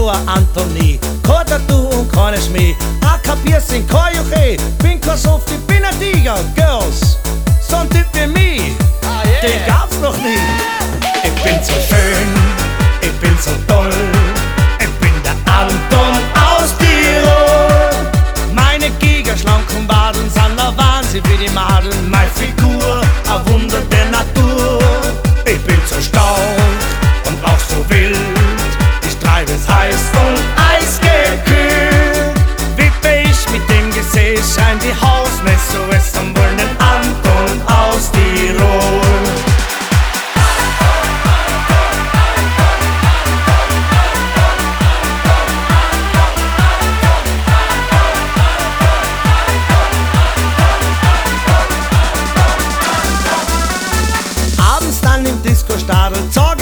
nur Anthony. Kein Tattoo und keine Schmäh, auch kein Piercing, kein Juche. Bin kein Soft, ich bin ein Tiger. Girls, so ein Typ wie mich, den gab's noch nie. Ich bin so schön, ich bin so toll, ich bin der Anton aus Tirol. Meine gigaschlanken Wadeln sind ein Wahnsinn wie die Madeln. Meine Figur, ein Wunder der Natur. Ich bin so stark und auch so wild, ich treibe es heiß und eisgekühlt. Wippe ich mit dem Gesäß, scheint die Hausmesse es am wollen den Anton aus Tirol. Abends dann im Disco-Stadel,